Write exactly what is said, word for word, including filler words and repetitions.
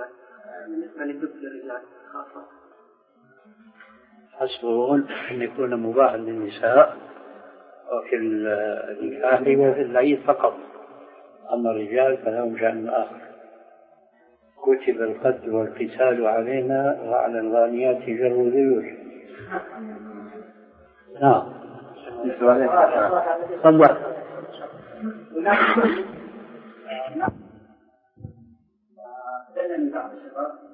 الرجال بالنسبة للدب للرجال خاصة؟ حسبهن أن يكون مباحا للنساء وفي النكاح وفي العيد فقط، أما الرجال فلهم شأن آخر. كتب القتل والقتال علينا وعلى الغانيات جر ذيوش. نعم. تفضل. نعم.